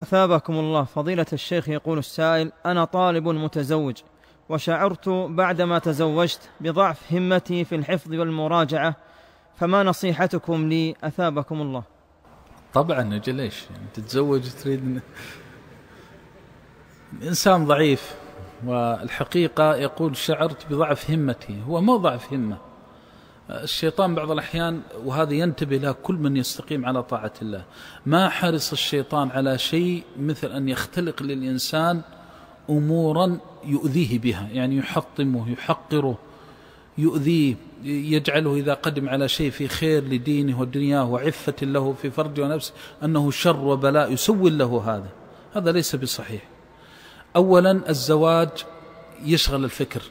أثابكم الله. فضيلة الشيخ، يقول السائل: أنا طالب متزوج، وشعرت بعدما تزوجت بضعف همتي في الحفظ والمراجعة، فما نصيحتكم لي أثابكم الله؟ طبعا أجل ليش يعني تتزوج تريد إنسان ضعيف، والحقيقة يقول شعرت بضعف همتي، هو مو ضعف همة. الشيطان بعض الأحيان، وهذا ينتبه له كل من يستقيم على طاعة الله، ما حرص الشيطان على شيء مثل أن يختلق للإنسان أمورا يؤذيه بها، يعني يحطمه، يحقره، يؤذيه، يجعله إذا قدم على شيء في خير لدينه ودنياه وعفة له في فرجه ونفسه أنه شر وبلاء، يسول له. هذا ليس بصحيح. أولا الزواج يشغل الفكر،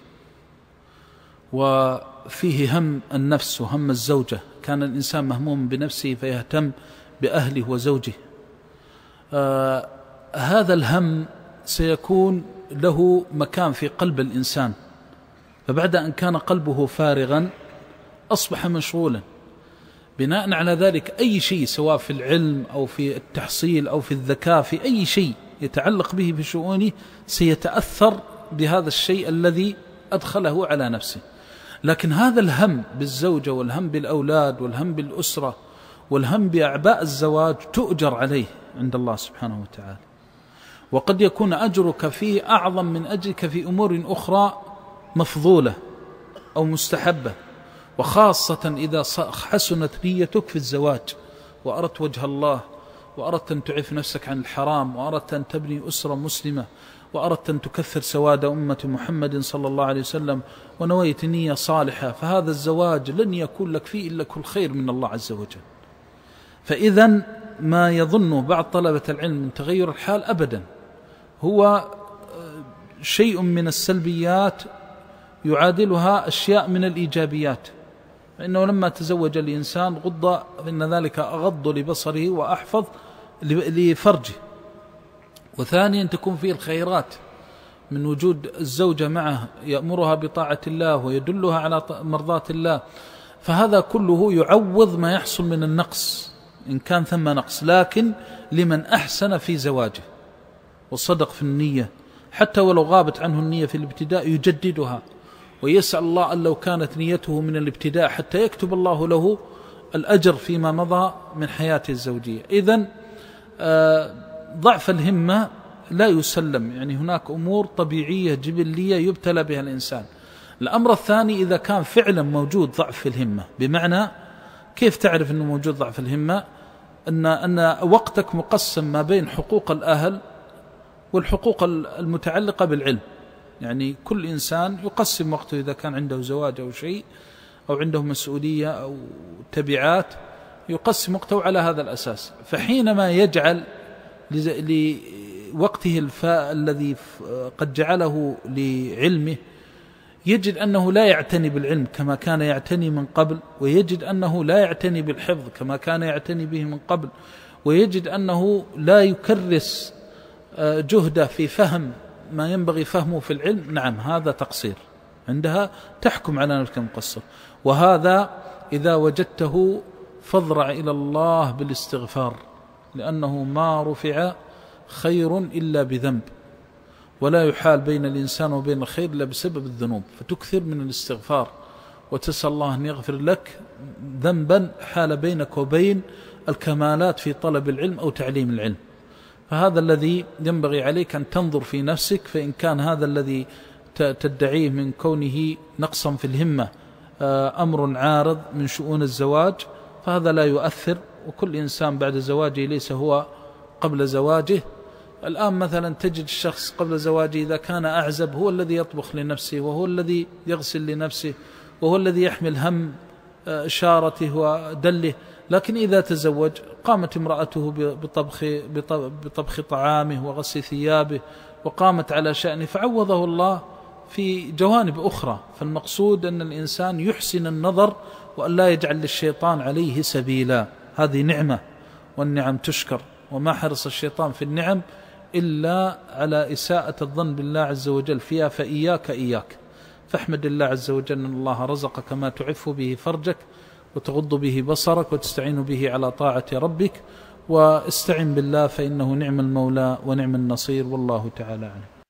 وفيه هم النفس وهم الزوجة. كان الإنسان مهموم بنفسه فيهتم بأهله وزوجه. هذا الهم سيكون له مكان في قلب الإنسان، فبعد أن كان قلبه فارغا أصبح مشغولا. بناء على ذلك أي شيء سواء في العلم أو في التحصيل أو في الذكاء، في أي شيء يتعلق به في شؤونه سيتأثر بهذا الشيء الذي أدخله على نفسه. لكن هذا الهم بالزوجة والهم بالأولاد والهم بالأسرة والهم بأعباء الزواج تؤجر عليه عند الله سبحانه وتعالى، وقد يكون أجرك فيه أعظم من أجرك في أمور أخرى مفضولة أو مستحبة، وخاصة إذا حسنت نيتك في الزواج وأردت وجه الله، وأردت أن تعف نفسك عن الحرام، وأردت أن تبني أسرة مسلمة، وأردت أن تكثر سواد أمة محمد صلى الله عليه وسلم، ونويت نية صالحة، فهذا الزواج لن يكون لك فيه إلا كل خير من الله عز وجل. فإذا ما يظن بعض طلبة العلم من تغير الحال أبدا، هو شيء من السلبيات يعادلها أشياء من الإيجابيات. فإنه لما تزوج الإنسان غض، فإن ذلك أغض لبصره وأحفظ لفرجه. وثانيا تكون فيه الخيرات من وجود الزوجة معه، يأمرها بطاعة الله ويدلها على مرضاة الله، فهذا كله يعوض ما يحصل من النقص إن كان ثم نقص. لكن لمن أحسن في زواجه وصدق في النية، حتى ولو غابت عنه النية في الابتداء يجددها، ويسأل الله أن لو كانت نيته من الابتداء حتى يكتب الله له الأجر فيما مضى من حياته الزوجية. إذن ضعف الهمة لا يسلم، يعني هناك أمور طبيعية جبلية يبتلى بها الإنسان. الأمر الثاني، إذا كان فعلا موجود ضعف في الهمة، بمعنى كيف تعرف أنه موجود ضعف الهمة؟ أن وقتك مقسم ما بين حقوق الأهل والحقوق المتعلقة بالعلم. يعني كل إنسان يقسم وقته إذا كان عنده زواج أو شيء أو عنده مسؤولية أو تبعات، يقسم وقته على هذا الأساس. فحينما يجعل لوقته الفاء الذي قد جعله لعلمه، يجد أنه لا يعتني بالعلم كما كان يعتني من قبل، ويجد أنه لا يعتني بالحفظ كما كان يعتني به من قبل، ويجد أنه لا يكرس جهده في فهم ما ينبغي فهمه في العلم. نعم، هذا تقصير، عندها تحكم على نفسك مقصر. وهذا إذا وجدته فاضرع إلى الله بالاستغفار، لأنه ما رفع خير إلا بذنب، ولا يحال بين الإنسان وبين الخير إلا بسبب الذنوب. فتكثر من الاستغفار وتسأل الله أن يغفر لك ذنبا حال بينك وبين الكمالات في طلب العلم أو تعليم العلم. فهذا الذي ينبغي عليك أن تنظر في نفسك، فإن كان هذا الذي تدعيه من كونه نقصا في الهمة أمر عارض من شؤون الزواج، فهذا لا يؤثر. وكل إنسان بعد زواجه ليس هو قبل زواجه. الآن مثلا تجد الشخص قبل زواجه إذا كان أعزب هو الذي يطبخ لنفسه، وهو الذي يغسل لنفسه، وهو الذي يحمل هم شارته ودله. لكن إذا تزوج قامت امرأته بطبخ طعامه وغسل ثيابه، وقامت على شأنه، فعوضه الله في جوانب أخرى. فالمقصود أن الإنسان يحسن النظر وأن لا يجعل للشيطان عليه سبيلا. هذه نعمة، والنعم تشكر، وما حرص الشيطان في النعم إلا على إساءة الظن بالله عز وجل فيها. فإياك فاحمد الله عز وجل أن الله رزقك ما تعف به فرجك وتغض به بصرك وتستعين به على طاعة ربك، واستعن بالله فإنه نعم المولى ونعم النصير، والله تعالى أعلم.